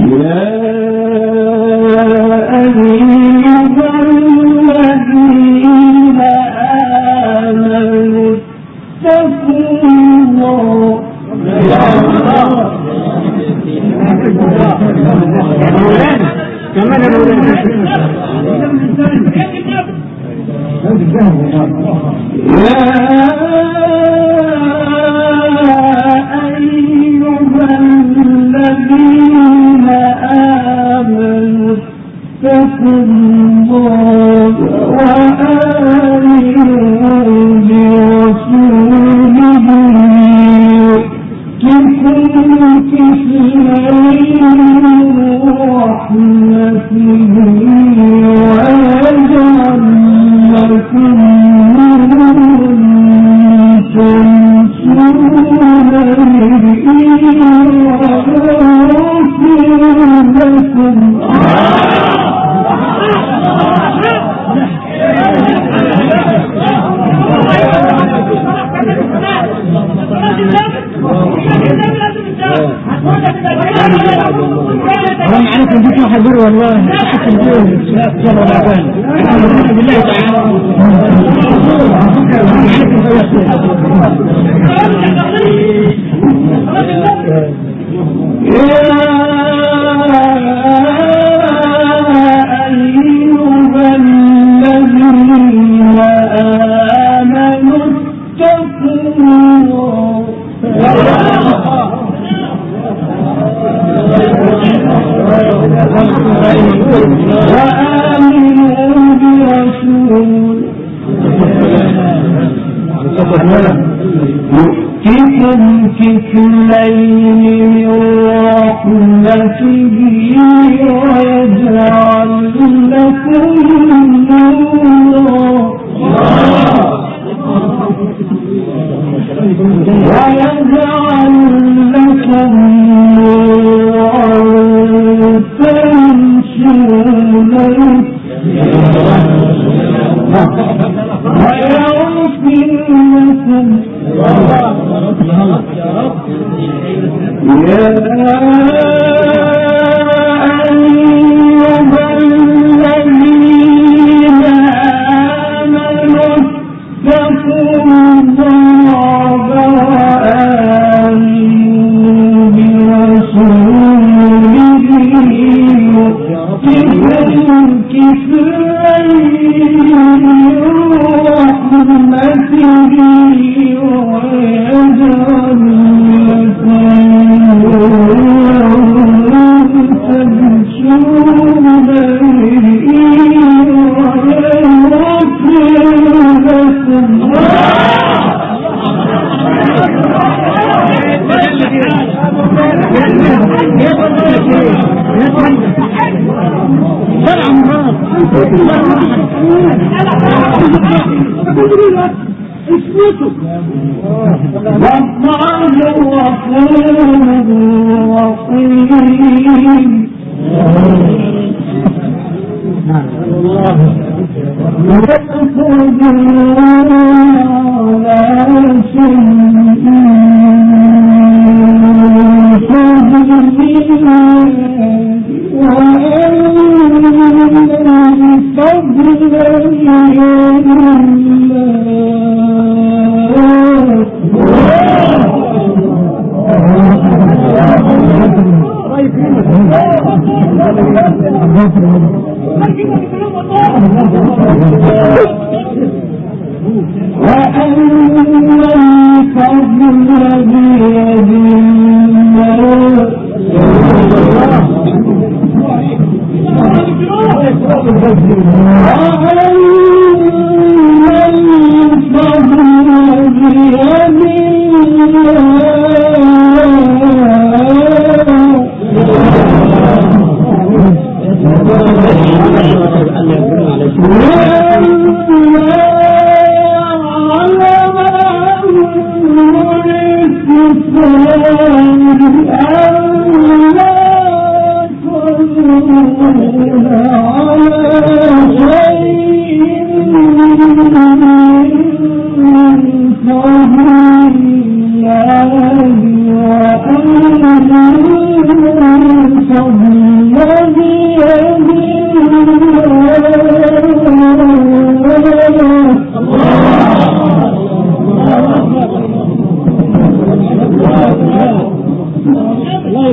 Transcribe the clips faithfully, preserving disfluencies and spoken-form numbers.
على شيء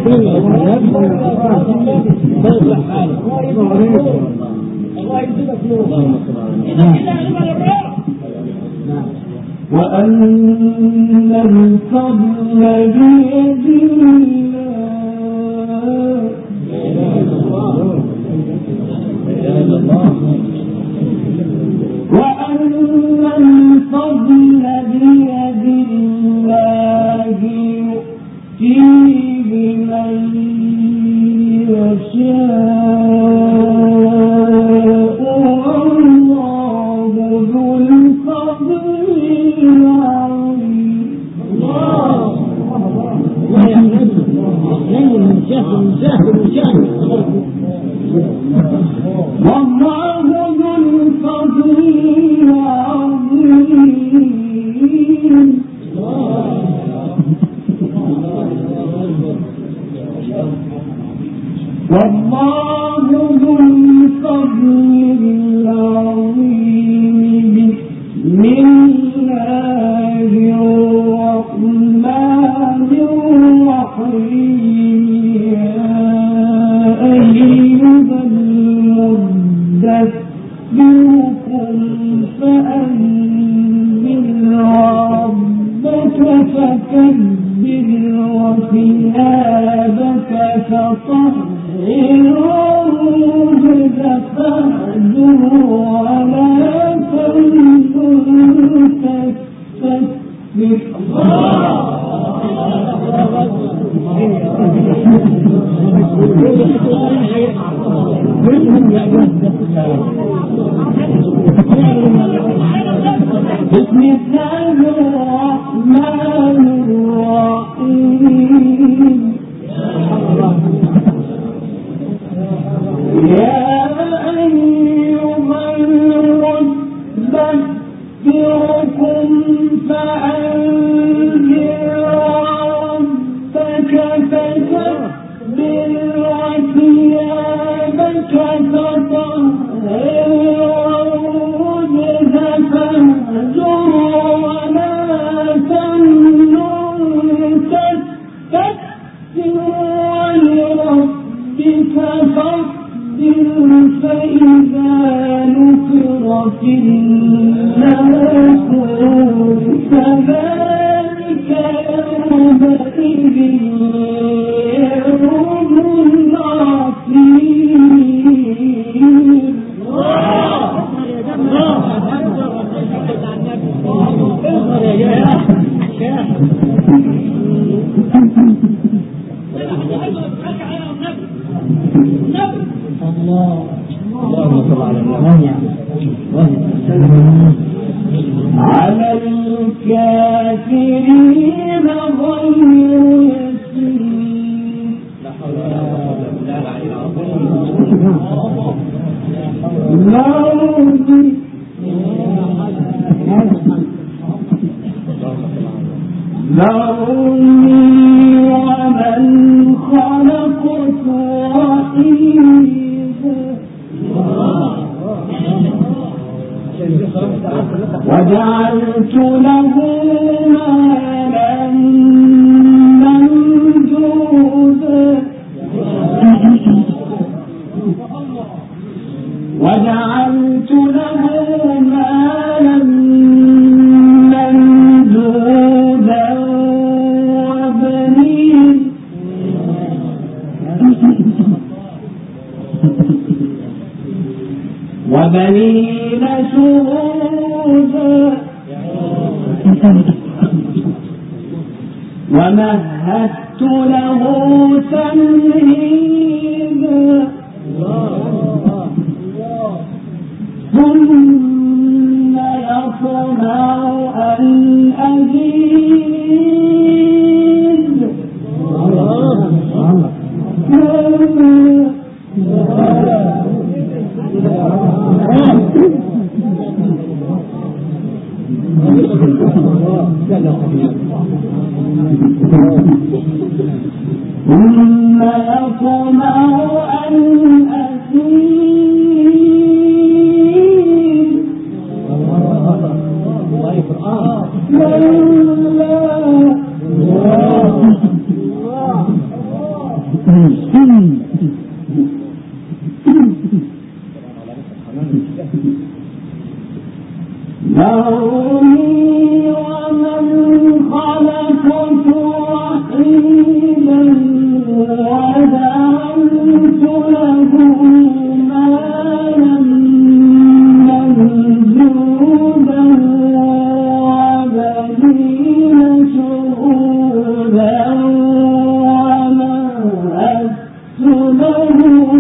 وأن الفضل بيد الله وأن الفضل بيد الله يؤتيه من يشاء والله ذو الفضل العظيم. الله الله يحمد الله مشاهد مشاهد مشاهد والله ذو الفضل العظيم. والله ذو الفضل العظيم. بسم الله الرحمن الرحيم. يا أيها المدثر قم فأنذر ربك فكبر وثيابك فطهر والرجز فاهجر ولا تمنن تستكبر. بسم الله الرحمن الرحيم. يا أيها المدثر قم فأنذر ربك فكبر وثيابك فطهر والرجز فاهجر ولا تمنن تستكثر ولربك فاصبر فإذا نقر في الناقور فذلك يومئذ يوم عسير. على الكافرين غير يسير. لا حول ولا ذرني ومن خلقت وحيدا وجعلت له مالا ممدودا وجعلت له مالا ممدودا وبنين وبنين شهودا ومهدت له تمهيدا ثم يطمع أن أزيد ثم يطمع أن أزيد كلا ذرني ومن خلقت وحيدا وجعلت له مالا ممدودا وبنين شهودا ومهدت له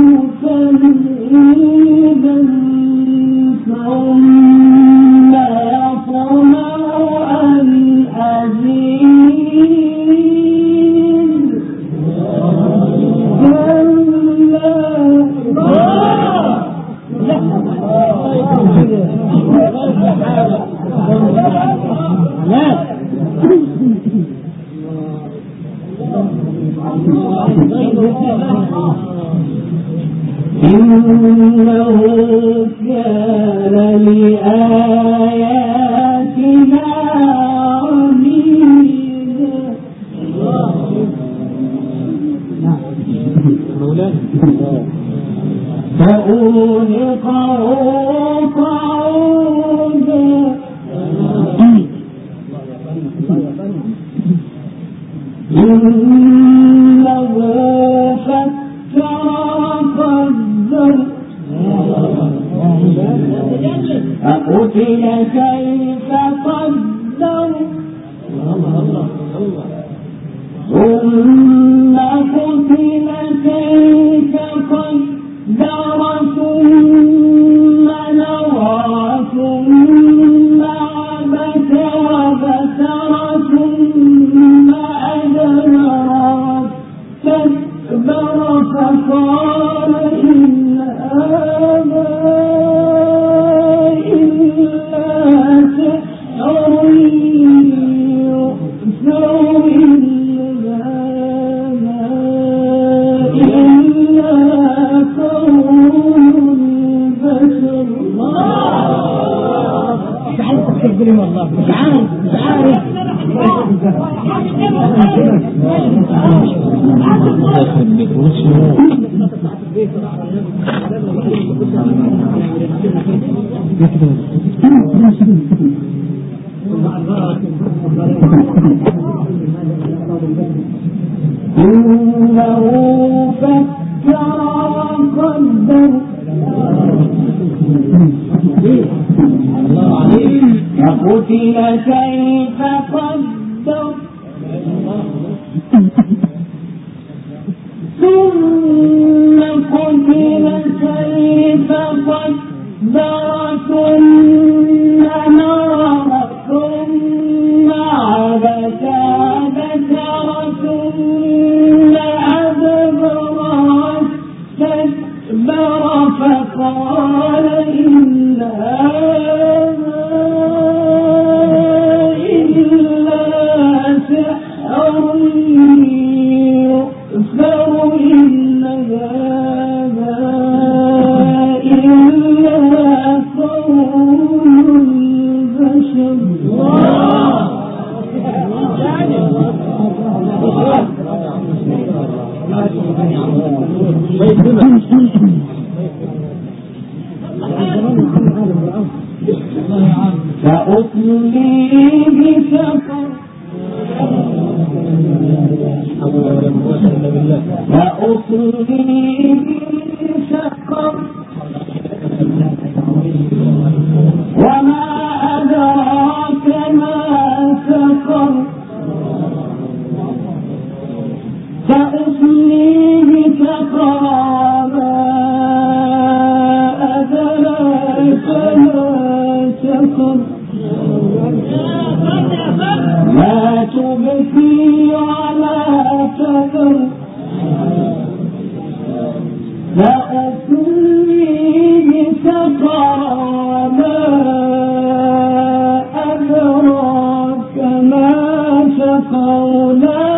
تمهيدا ثم يطمع أن أزيد إنه كان لآياتنا عنيدا فأوهقه قعودا إنه فكر وقدر فقتل كيف قدر ثم قتل كيف قدر ثم نظر ثم عبس وبسر ثم أدبر واستكبر فقال إن هذا إلا سحر يؤثر إن هذا إلا قول البشر. مش عارف تكبري والله مش عارف مش عارف إنه فكر وقدر فقتل كيف قدر ثم قتل كيف قدر ثم نظر ثم عبس وبسر ثم أدبر واستكبر فقال إن هذا إلا سحر يؤثر إن هذا إلا قول البشر. فأصليه سقر فأصليه سقر وما أدراك ما سقر فأصليه سقر وما أدراك ما سقر لا تبكي ولا تذر فأصليه سقر وما أدراك ما سقر لا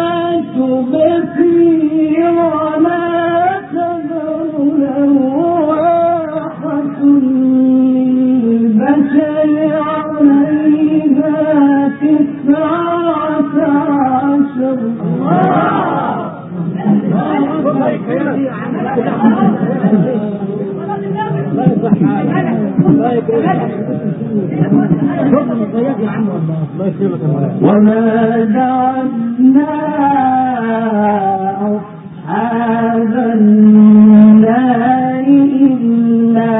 تبكي ولا تذر لواحة للبشر عليها تسعة عشر وما جعلنا أصحاب النار إلا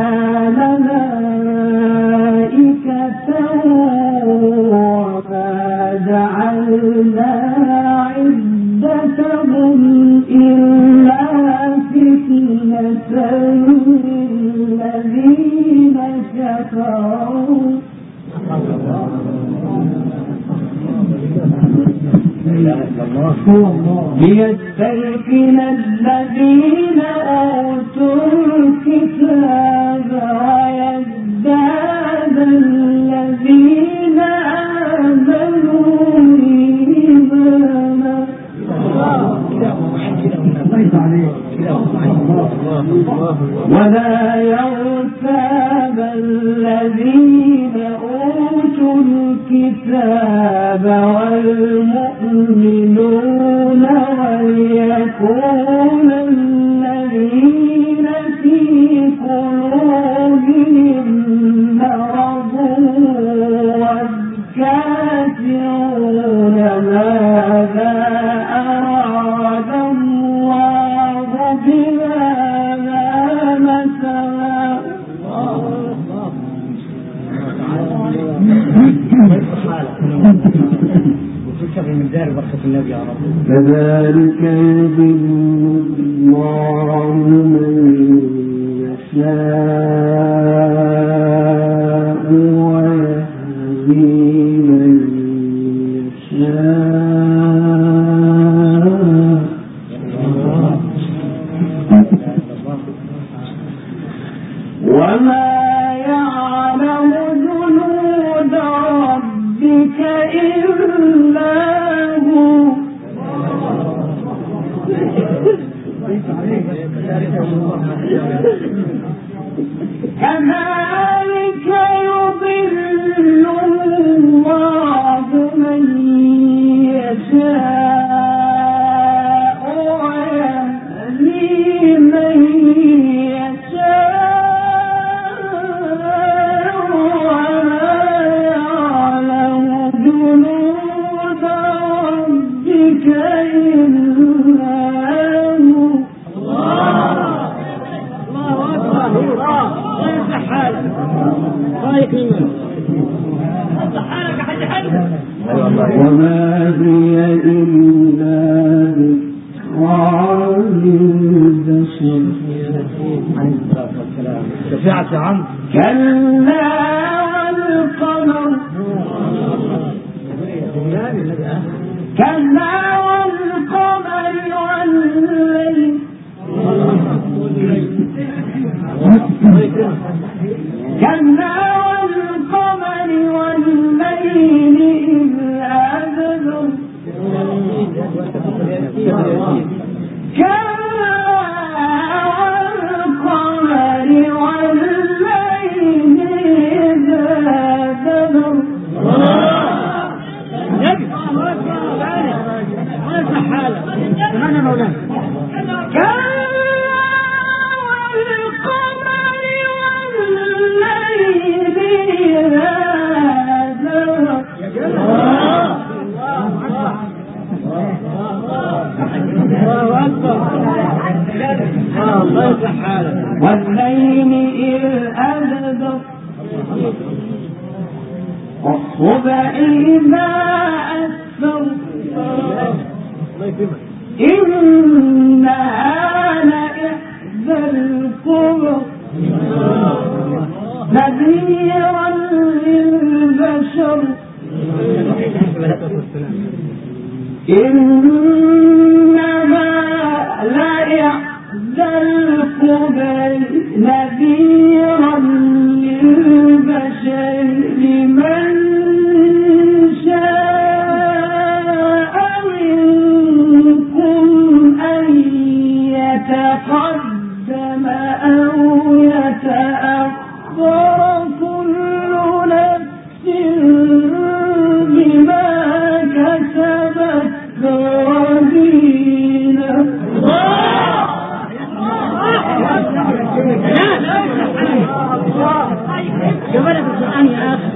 ملائكة وما جعلنا عدتهم إلا فتنة للذين كفروا ليستيقن الذين أوتوا الكتاب ويزداد الذين آمنوا إيمانا ولا يرتاب الذين أوتوا الكتاب والمؤمنون وليكون الذين في قلوبهم مرض والكافرون ماذا أراد الله بهذا مثلا كذلك يضل الله من يشاء ويهدي من يشاء وما يعلم جنود ربك إلا هو كذلك يضل الله من يشاء ويهدي من يشاء وما يعلم جنود ربك إلا هو وما هي إلا ذكرى للبشر شفاعة عم كلا والقمر كلا والقمر والليل كلا والقمر والليل إذ أدبر كلا والقمر والليل إذ أدبر والليل إذ أدبر والصبح إذا أسفر إنها لإحدى الكبر نذيرا للبشر إنما لإحدى الكبر نذيرا للبشر لمن شاء منكم أن يتقدم أو يتأخر كل نفس بما كسبت رهينة جمالك القرآن يا أخي.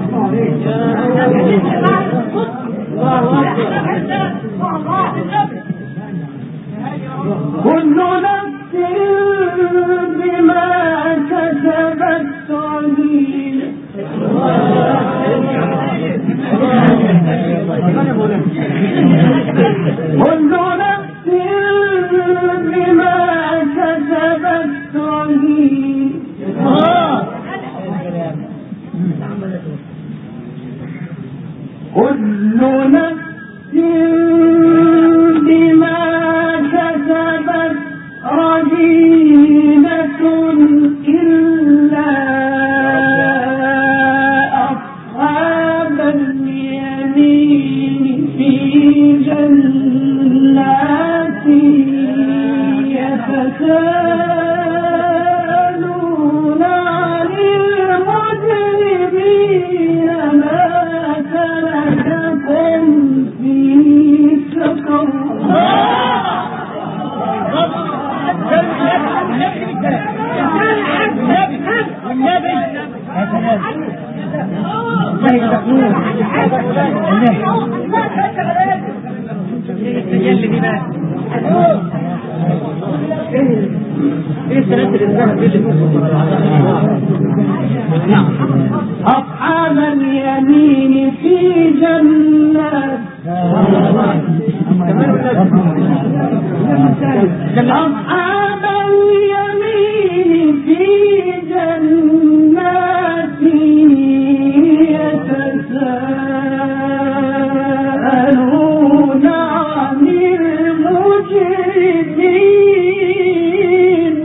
كل نفس بما كسبت رهينة كل نفس بما كسبت رهينة كل نفس بما كسبت رهينة إلا أصحاب اليمين في جنات يتساءلون عن المجرمين ما سلككم في سقر أصحاب اليمين في جنات أصحاب اليمين في جنات يتساءلون عن المجرمين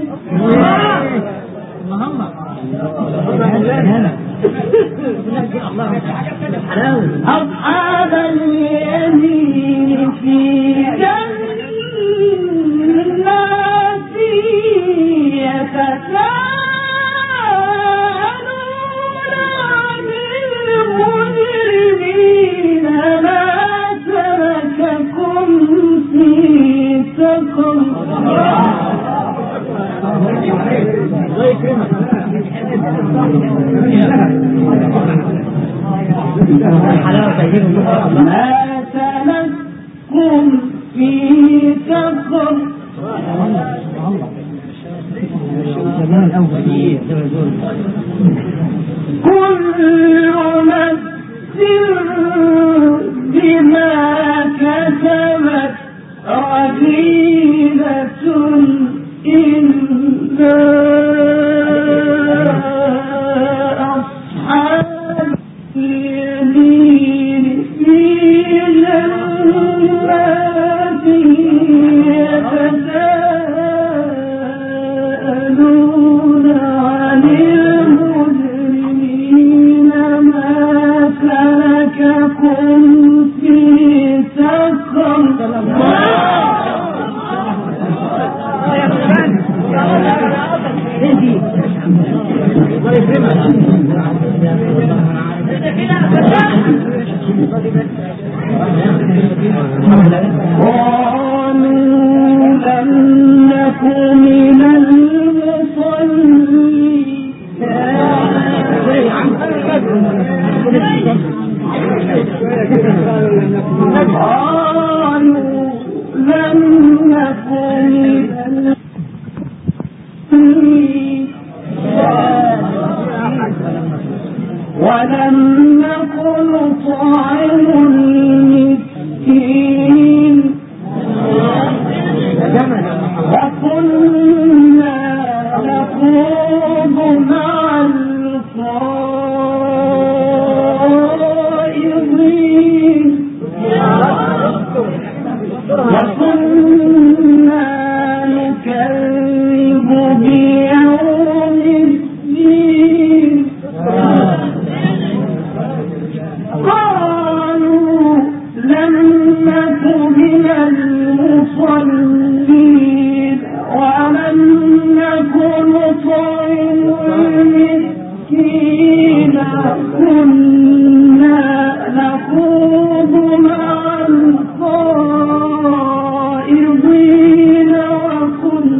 أصحاب اليمين في جنات يتساءلون عن المجرمين ما سلككم في سقر ما سلككم في سقر كل نفس بما كسبت رهينة إلا أصحاب اليمين في جنات يتساءلون عن المجرمين ما سلككم في سقر قالوا لم نكن من المصلين قالوا لم نكن من المصلين ولم نكن نطعم المسكين وكنا نخوض مع الخائضين وكنا نكذب بيوم الدين قالوا لم نك من المصلين ولم نك نطعم المسكين كنا نخوض مع الخائضين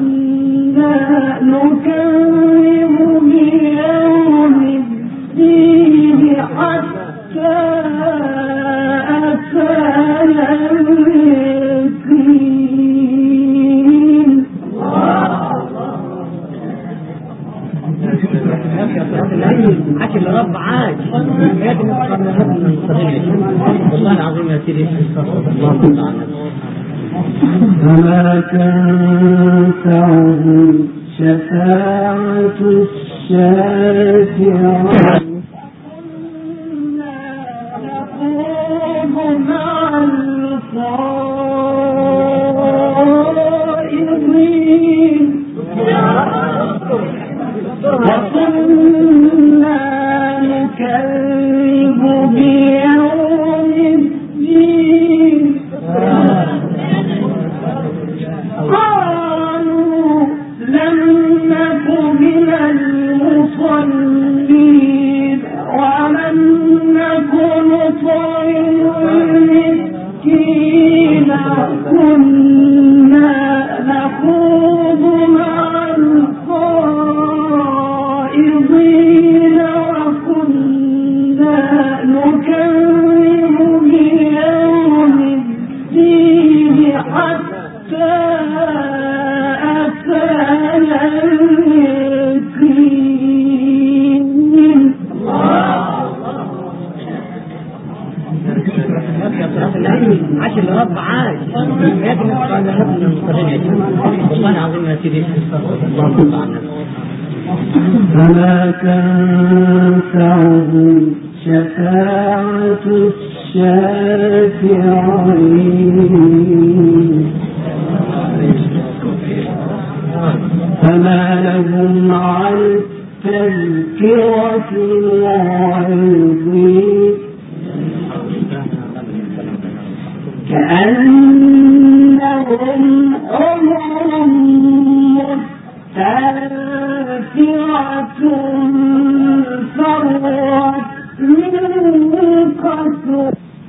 وكنا نكذب بيوم الدين حكي الرب عاج والله العظيم يا سيدي فما تنفعهم شفاعة الشافعين نخوض مع الخائضين وكنا نكذب بيوم الدين قالوا لم نك من المصلين ولم نك نطعم المسكين كنا نخوض مع الخائضين وكنا نكذب بيوم الدين حتى أتانا اليقين. عاش الرب عاش والله العظيم يا سيدي فما تنفعهم شفاعة الشافعين فما لهم عن التذكرة معرضين كأنهم حمر مستنفرة فرت من قسوة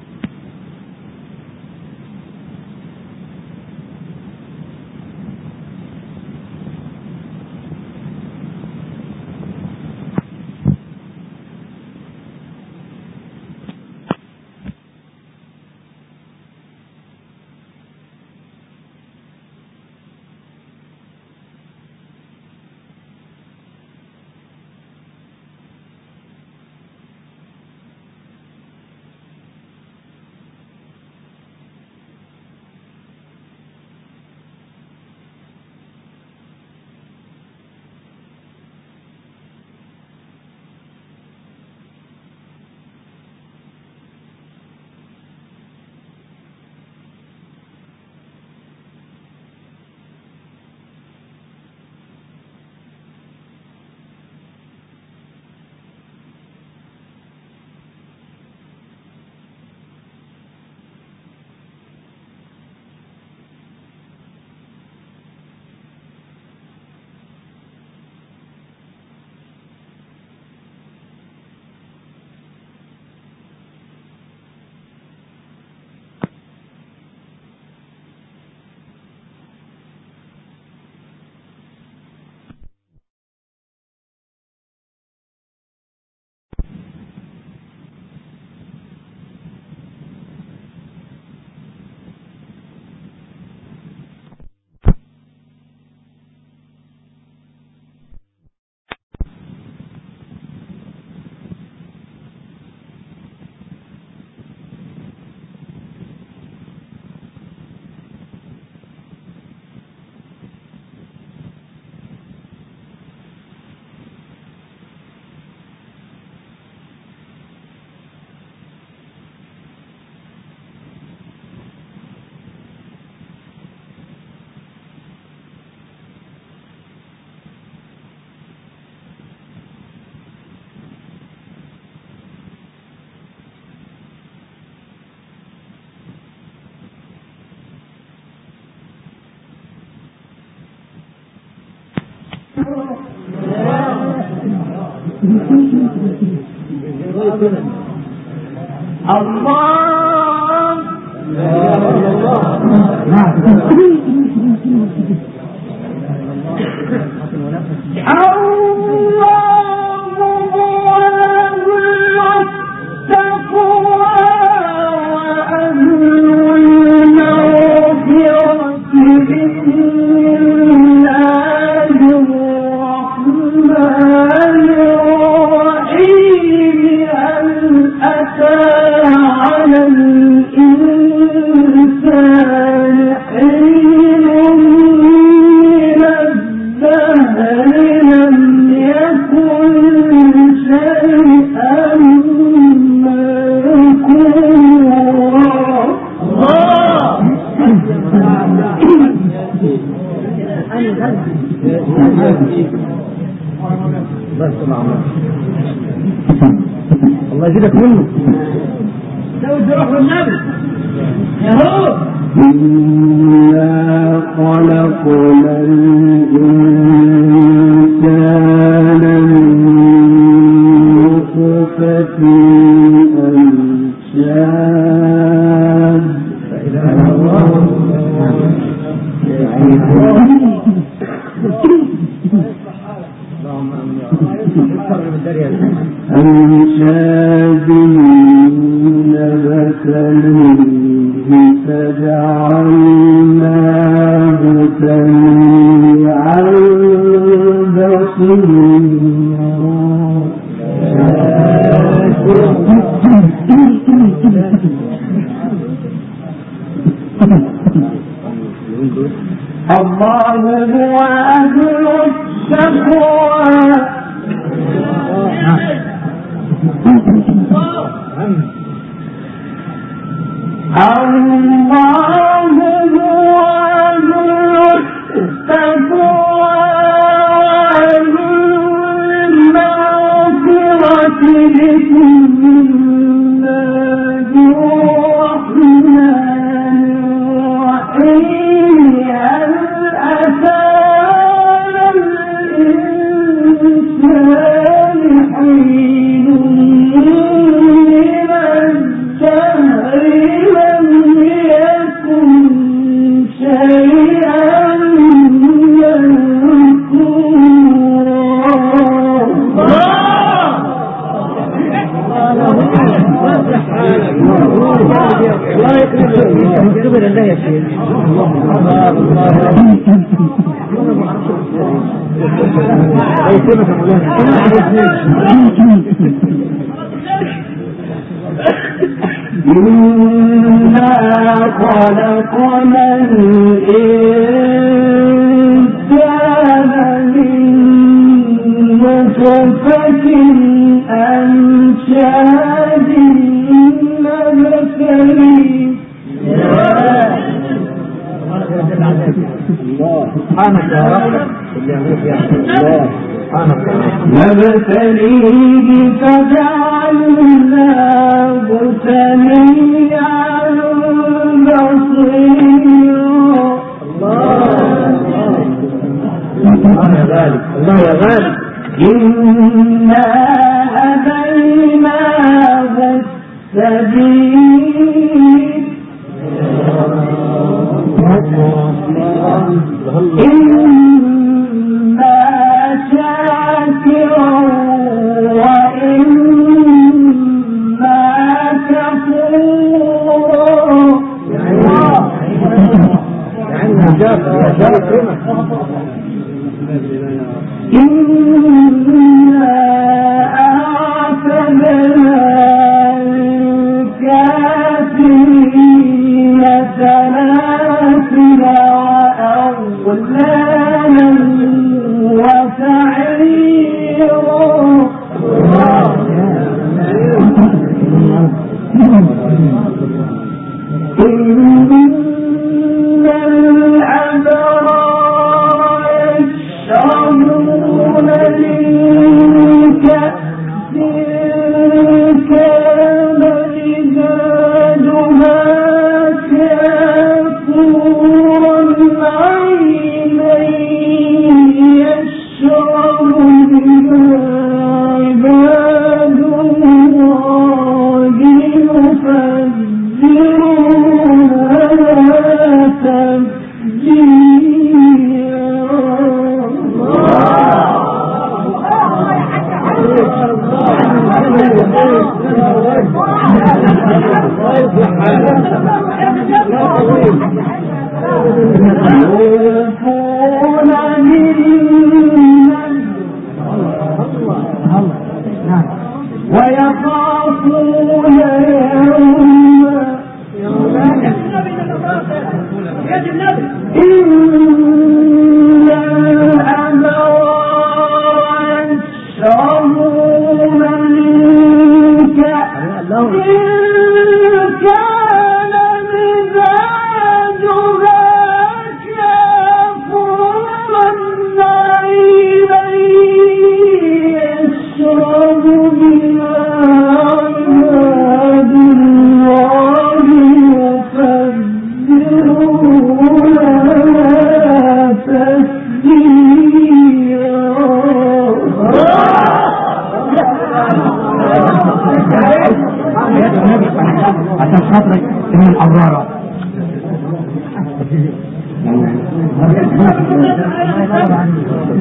الله الله الله يجيبك منه لو تروح النبي يا هو إنا خلقنا الإنسان من نطفة أمشاج أمشاج نبتليه فجعلناه سميعا بصيرا الله هو أهل التقوى الله هو أهل التقوى المغفرة بسم الله الرحمن الرحيم هل أتى الإنسان حين من الدهر لم يكن شيئا الله يكرمك كبر الله يا شيخ الله الله يكرمك إنا خلقنا الإنسان من نطفة أمشاج نبتليه سبحانك يا رب الله سبحانك نبتليه فجعلناه سميعا بصيرا الله يا غالي الله يا غالي إنا هديناه السبيل إما شاكرا وإما كفورا إنا أعتدنا الكافرين سلاسل وأغلالا وسعيرا إن الأبرار يشربون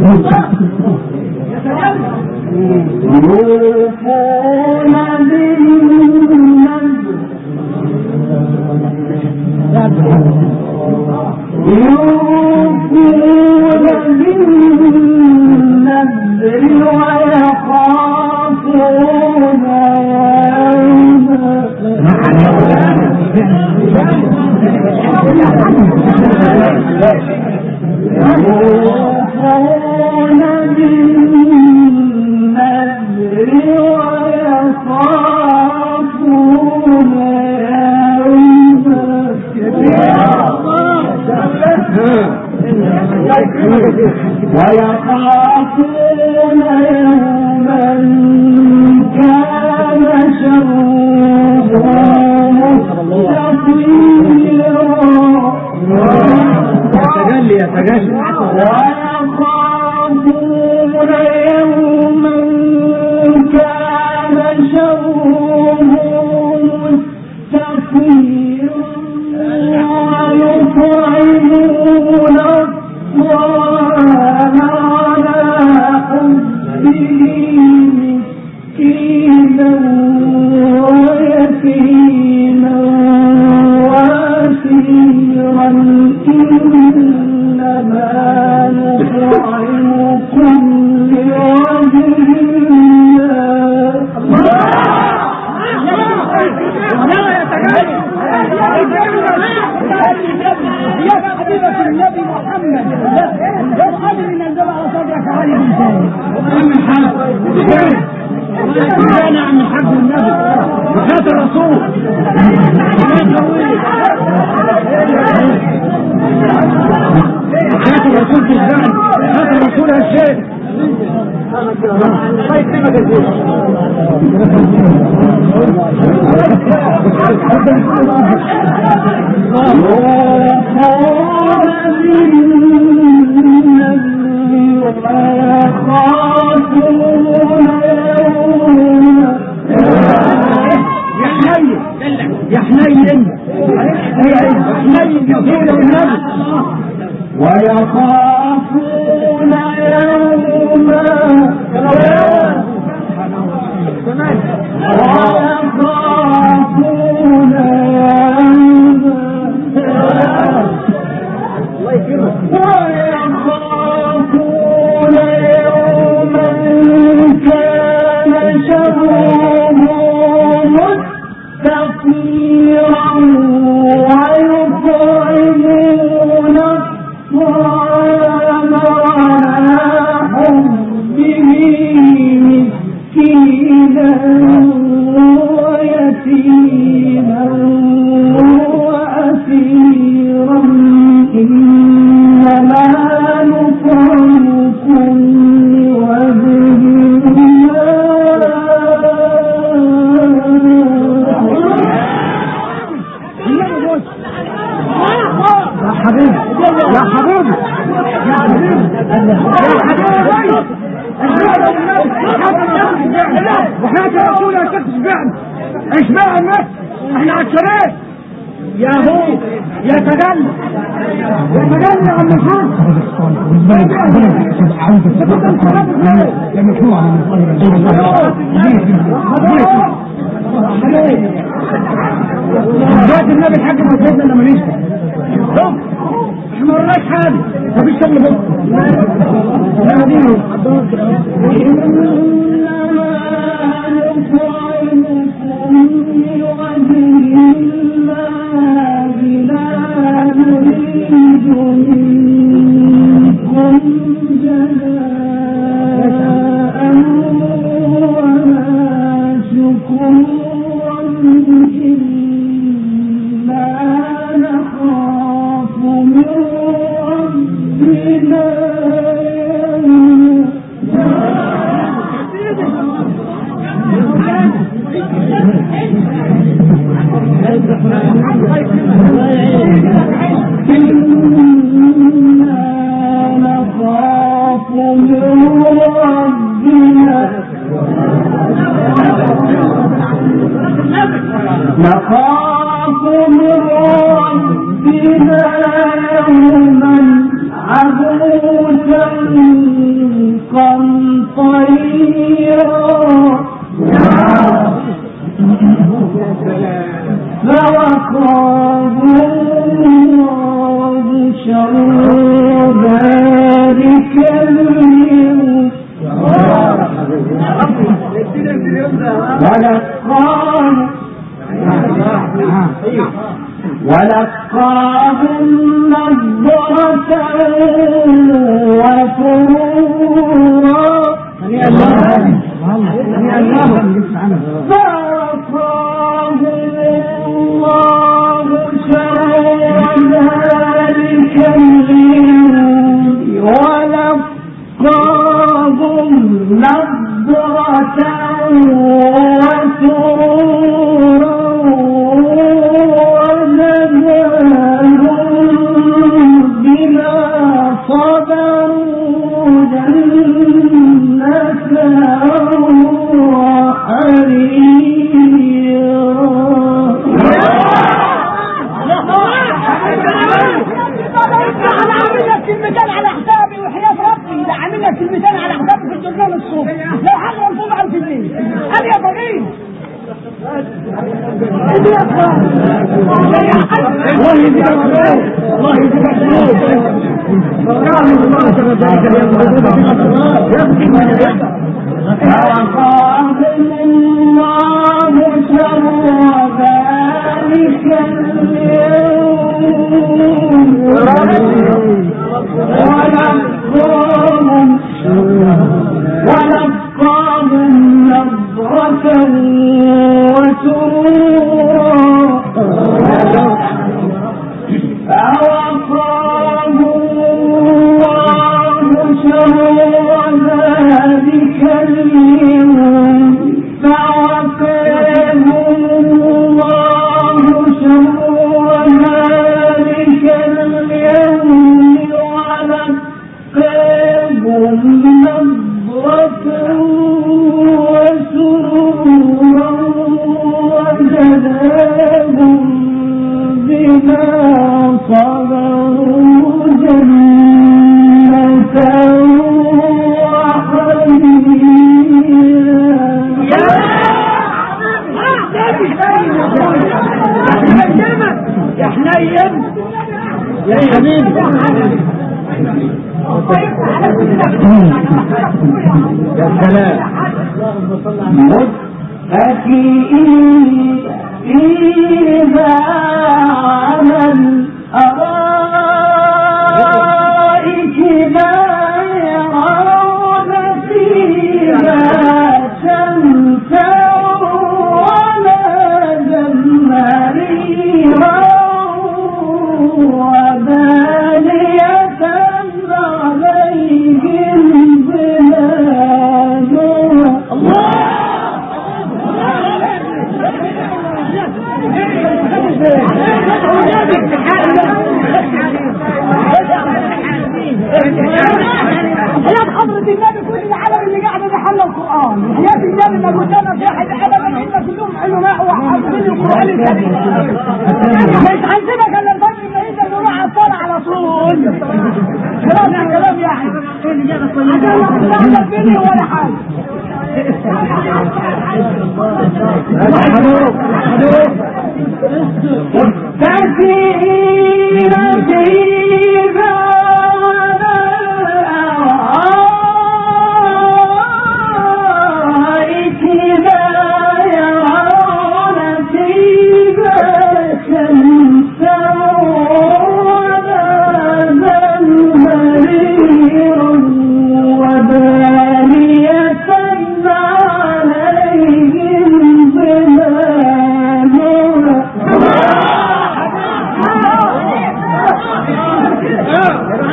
ويخافون يوما كان شره مستطيرا يتجلي يتجلي ويخافون يوما كان شره مستطيرا ويطعمون الطعام على حبه مسكينا ويتيما واسيرا إنما نطعمكم لوجه يا حبيبة النبي محمد لا تخلي من الجبع على صدرك علي بن زايد عم الحاج انا عم الحاج والنبي وخات الرسول وخات الرسول في الزعل خات الرسول هالشيء يا حنين حنين يطول النبي ويخافون يوما ويخافون ويخافون يوما كان شره مستطيرا ويطعمون الطعام على حبه مسكينا ويتيما وأسيرا إنما نطعمكم لوجه حبيبي يا حبيبي يا حبيبي وحياة الرسول يا شيخ اشبعنا اشبعنا الناس احنا عشرين يا هو يا تجلى يا تجلى عم الحاج يا مشروع دلوقتي النبي الحاج ما سيدنا لما نشتغل احنا مرناش حاجه مفيش شغل بكره لا دينه نخاف من ربنا يوما عبوسا طيرا فوقاه الله شر ذلك اليوم ولقاه ولقاهم نضرة وسرورا فوقاهم الله شر ذلك اليوم ولقاهم نضرة وسرورا صبروا جنة كلمتين على حسابي وحياة ربي ده عامل لك كلمتين على حسابي في الجرنان الصوت لو حاجة مرفوض عن في الليل قال يا بغير الله يجزيك الله يجزيك فوقاهم الله شر ذلك اليوم ولقاهم ولقاهم نضرة وسرورا فوقاهم الله شر ذلك اليوم فوقاهم الله شر ذلك اليوم ولقاهم نضرة وسرورا وجزاهم بما صبروا جنة يا حنين يا حبيبي يا سلام متكئين فيها على الأرائك لا يرون فيها شمسا ولا زمهريرا ودانية عليهم ظلالها الله حياة حضرة النبي كل العالم اللي قاعدة بحل القرآن حياة النبي ما قلنا في أحد أبدا إلا كلهم علماء وحافظين القرآن الكريم مش هنسيبك إلا الفجر ما يقدر نروح على الصلاة على طول خلاص يا كلام يعني عشان لا تبني ولا حاجة متكئين فيها على الأرائك لا يرون فيها شمسا ولا زمهريرا ودانية عليهم ظلالها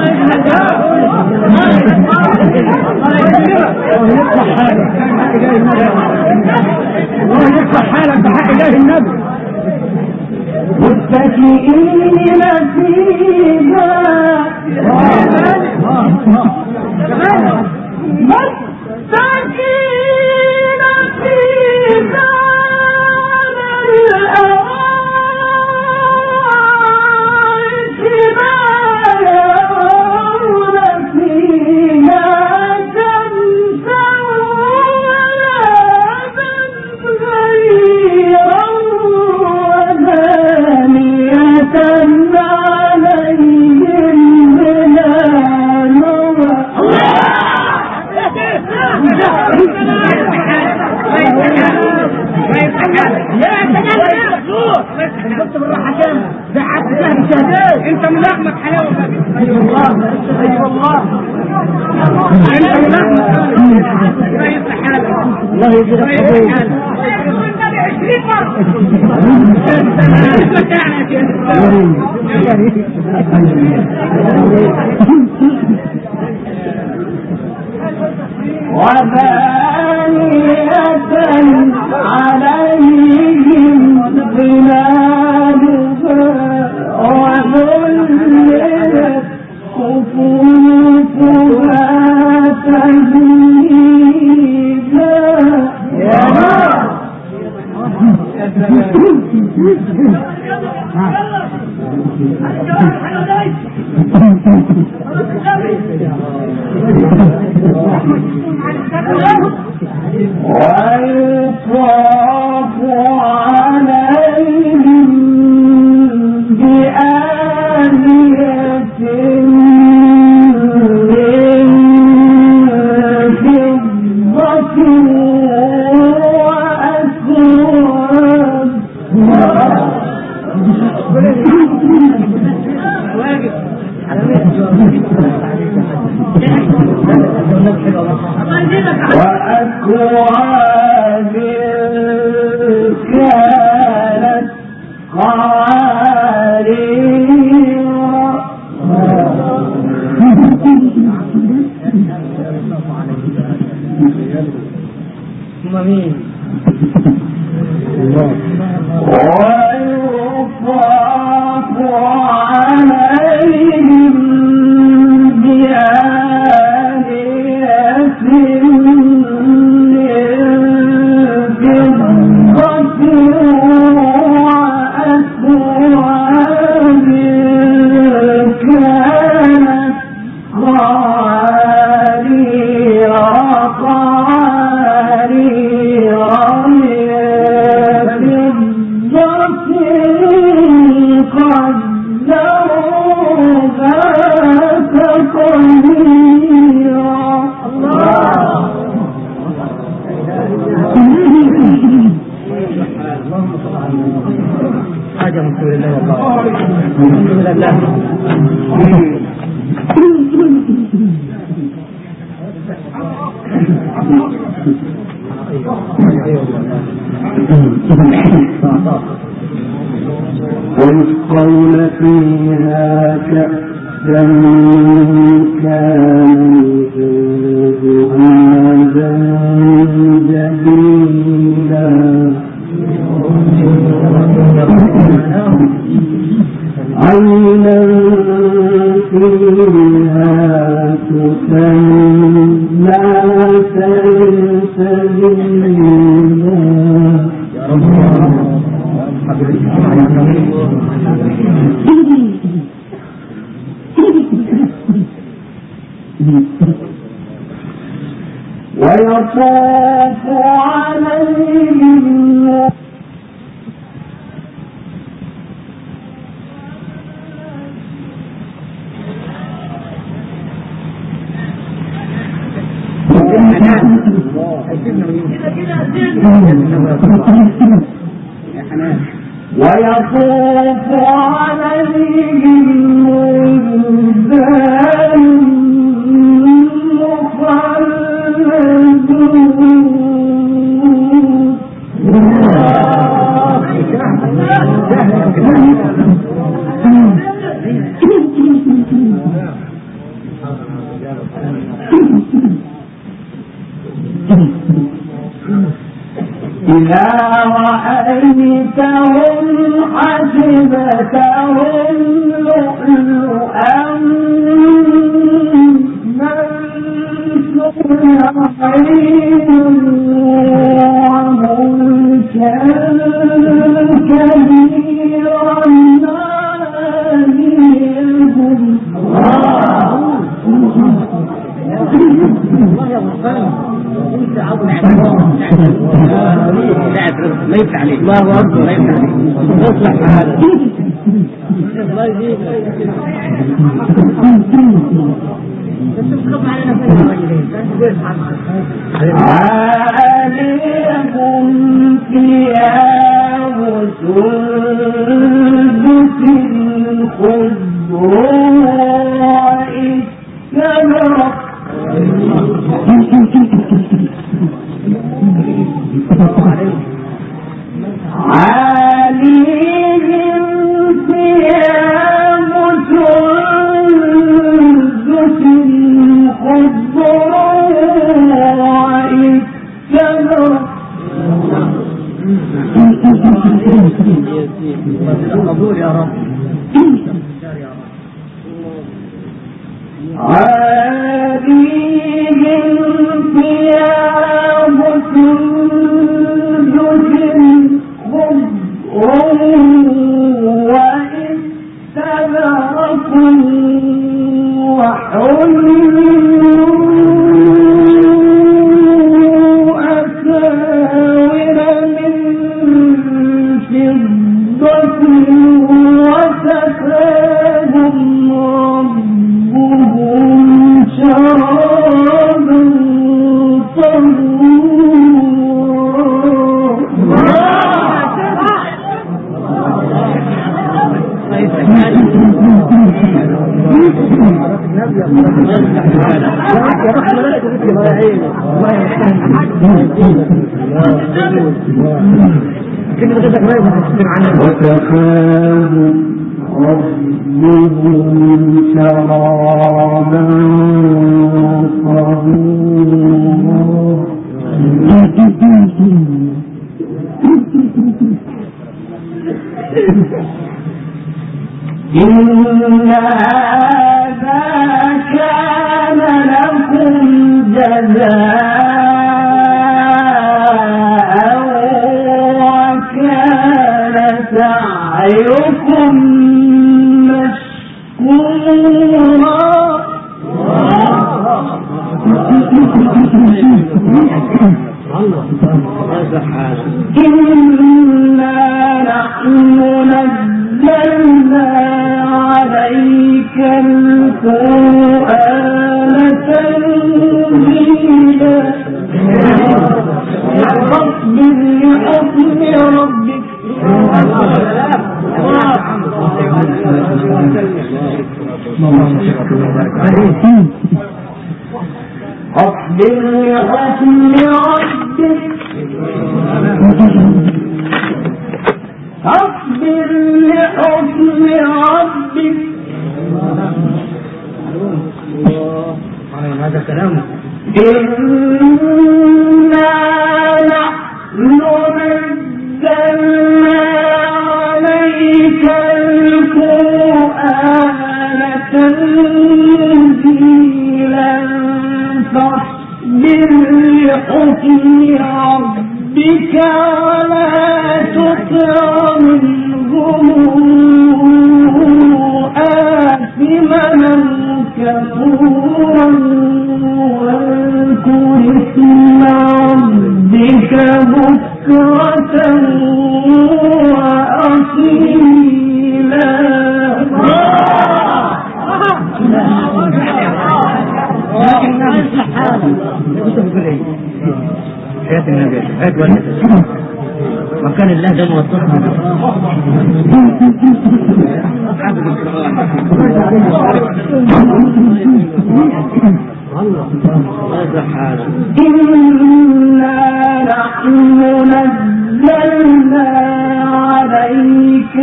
شفت بالراحه كام زعقت فيها بالشهدين انت ملحمك حلاوه اي والله اي والله انت ملحمك الله يصلح حالك الله يجزيك خير عشرين وثانية عليهم ظلالها وذللت قطوفها تذليلا ويطاف عليهم بآنية من فضة وأكواب كانت قوارير ويطاف عليهم بآنية ويسقون فيها كأسا كان زنجبيلا عينا فيها تسمى سلسبيلا ويطوف عليهم ويطوف عليهم ولدان إذا رأيتهم حسبتهم لؤلؤا منثورا وملكا كبيرا ناديهم ما يفتح عليك الله أكبر ما يفتح عليك اصلح حالك الله يجيبك عليهم ثياب سندس خضر واستبرق عليهم ثياب سندس خضر واستبرق قبول يا رب. عليهم ثياب سندس خضر واستبرق وحلوا أساور من فضة وسقاهم ربهم شرابا وسقاهم ربهم شرابا إن هذا كان لكم جزاء وكان سعيكم مشكورا إنا نحن نزلنا عليك القرآن تنزيلا فاصبر لحكم ربك اصبر لحكم ربك اصبر لحكم ربك هذا كلامه. إنا نحن نزلنا عليك القرآن تنزيلا فاصبر لحكم ربك ولا تطع منهم آثما كفورا واذكر اسم ربك بكرة وأصيلا. حياة النبي حياة والدك وكان الله ده موصفنا إنا نحن نزلنا عليك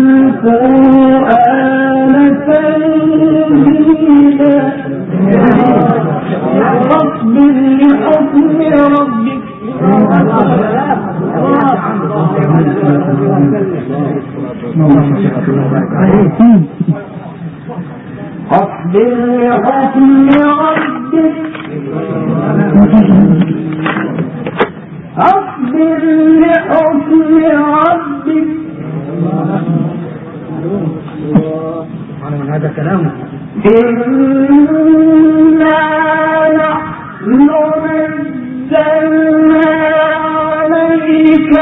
القرآن تنزيلا فاصبر لحكم ربك اصبر لحكم ربك اصبر لحكم ربك هذا كلامه. إنا نحن نزلنا عليك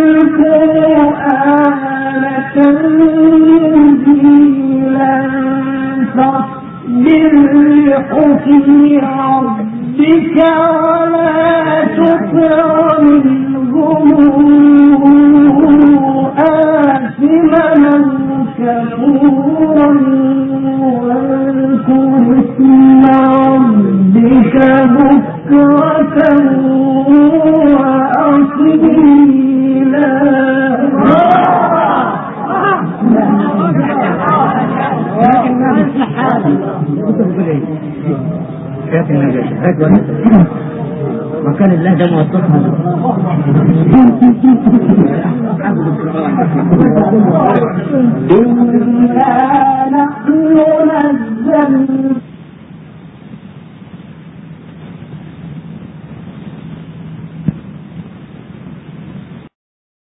القرآن تنزيلا فاصبر لحكم ربك ولا تطع منهم آثما كفورا واذكر اسم ربك بكرة وأصيلا. وكان الله ده موصفها إنا نحن نزلنا